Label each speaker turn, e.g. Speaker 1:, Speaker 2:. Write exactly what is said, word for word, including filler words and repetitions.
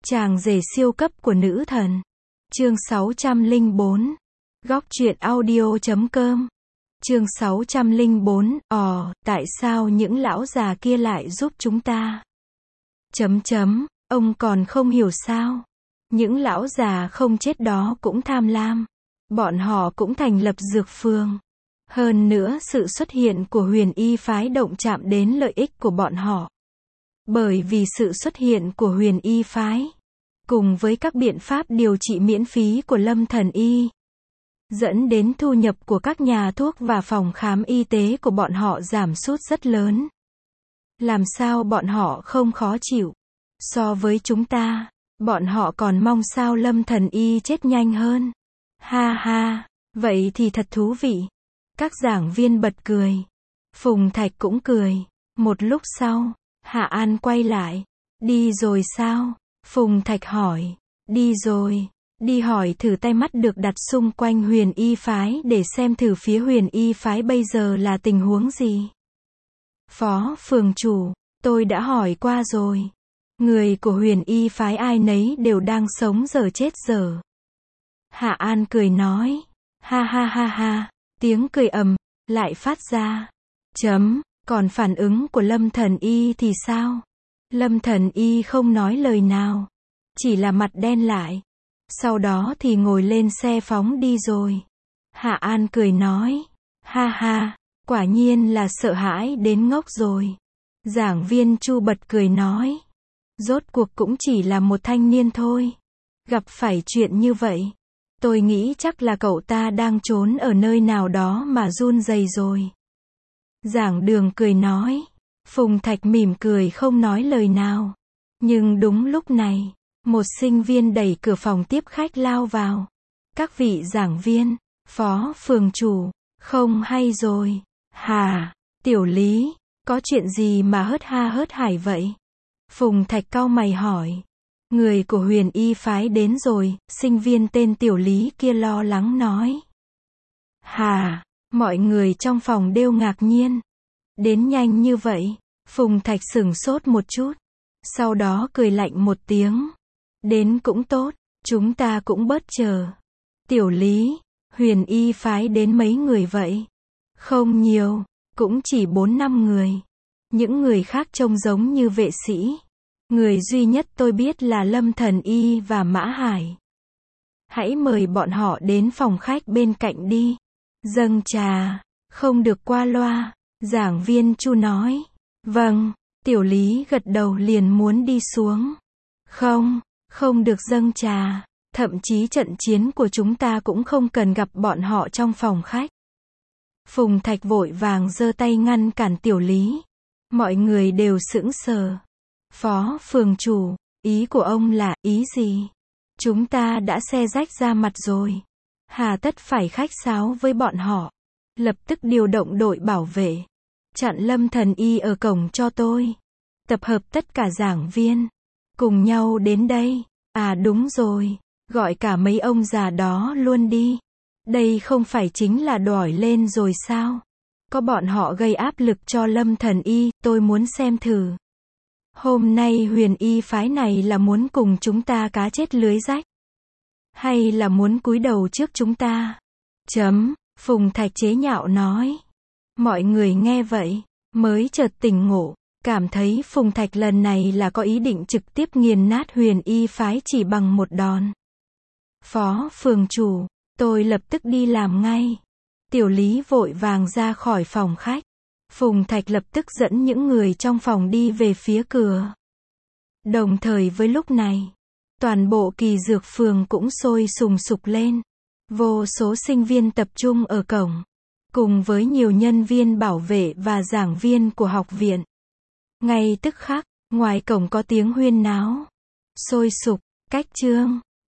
Speaker 1: Chàng rể siêu cấp của nữ thần. Chương sáu trăm lẻ bốn. Góc truyện audio chấm com. Chương sáu trăm lẻ bốn. Ồ, tại sao những lão già kia lại giúp chúng ta? Chấm chấm, ông còn không hiểu sao? Những lão già không chết đó cũng tham lam. Bọn họ cũng thành lập dược phường. Hơn nữa sự xuất hiện của huyền y phái động chạm đến lợi ích của bọn họ. Bởi vì sự xuất hiện của huyền y phái, cùng với các biện pháp điều trị miễn phí của Lâm Thần Y, dẫn đến thu nhập của các nhà thuốc và phòng khám y tế của bọn họ giảm sút rất lớn. Làm sao bọn họ không khó chịu? So với chúng ta, bọn họ còn mong sao Lâm Thần Y chết nhanh hơn. Ha ha, vậy thì thật thú vị. Các giảng viên bật cười. Phùng Thạch cũng cười. Một lúc sau, Hạ An quay lại. Đi rồi sao? Phùng Thạch hỏi. Đi rồi. Đi hỏi thử tay mắt được đặt xung quanh huyền y phái để xem thử phía huyền y phái bây giờ là tình huống gì. Phó phường chủ, tôi đã hỏi qua rồi. Người của huyền y phái ai nấy đều đang sống dở chết dở. Hạ An cười nói. Ha ha ha ha. Tiếng cười ầm lại phát ra. Chấm, còn phản ứng của Lâm Thần Y thì sao? Lâm Thần Y không nói lời nào, chỉ là mặt đen lại. Sau đó thì ngồi lên xe phóng đi rồi. Hạ An cười nói. Ha ha, quả nhiên là sợ hãi đến ngốc rồi. Giảng viên Chu bật cười nói. Rốt cuộc cũng chỉ là một thanh niên thôi. Gặp phải chuyện như vậy, tôi nghĩ chắc là cậu ta đang trốn ở nơi nào đó mà run rẩy rồi. Giảng Đường cười nói. Phùng Thạch mỉm cười không nói lời nào. Nhưng đúng lúc này, một sinh viên đẩy cửa phòng tiếp khách lao vào. Các vị giảng viên, phó phường chủ, không hay rồi. Hà, Tiểu Lý, có chuyện gì mà hớt ha hớt hải vậy? Phùng Thạch cau mày hỏi. Người của huyền y phái đến rồi, sinh viên tên Tiểu Lý kia lo lắng nói. Hà, mọi người trong phòng đều ngạc nhiên. Đến nhanh như vậy? Phùng Thạch sửng sốt một chút. Sau đó cười lạnh một tiếng. Đến cũng tốt, chúng ta cũng bớt chờ. Tiểu Lý, huyền y phái đến mấy người vậy? Không nhiều, cũng chỉ bốn năm người. Những người khác trông giống như vệ sĩ. Người duy nhất tôi biết là Lâm Thần Y và Mã Hải. Hãy mời bọn họ đến phòng khách bên cạnh đi. Dâng trà, không được qua loa. Giảng viên Chu nói. Vâng, Tiểu Lý gật đầu liền muốn đi xuống. Không, không được dâng trà. Thậm chí trận chiến của chúng ta cũng không cần gặp bọn họ trong phòng khách. Phùng Thạch vội vàng giơ tay ngăn cản Tiểu Lý. Mọi người đều sững sờ. Phó phường chủ, ý của ông là ý gì? Chúng ta đã xe rách ra mặt rồi. Hà tất phải khách sáo với bọn họ. Lập tức điều động đội bảo vệ. Chặn Lâm Thần Y ở cổng cho tôi. Tập hợp tất cả giảng viên. Cùng nhau đến đây. À đúng rồi. Gọi cả mấy ông già đó luôn đi. Đây không phải chính là đòi lên rồi sao? Có bọn họ gây áp lực cho Lâm Thần Y, tôi muốn xem thử. Hôm nay huyền y phái này là muốn cùng chúng ta cá chết lưới rách? Hay là muốn cúi đầu trước chúng ta? Chấm, Phùng Thạch chế nhạo nói. Mọi người nghe vậy, mới chợt tỉnh ngộ, cảm thấy Phùng Thạch lần này là có ý định trực tiếp nghiền nát huyền y phái chỉ bằng một đòn. Phó phường chủ, tôi lập tức đi làm ngay. Tiểu Lý vội vàng ra khỏi phòng khách. Phùng Thạch lập tức dẫn những người trong phòng đi về phía cửa. Đồng thời với lúc này, toàn bộ kỳ dược phường cũng sôi sùng sục lên. Vô số sinh viên tập trung ở cổng, cùng với nhiều nhân viên bảo vệ và giảng viên của học viện. Ngay tức khắc, ngoài cổng có tiếng huyên náo. Sôi sục, cách chương.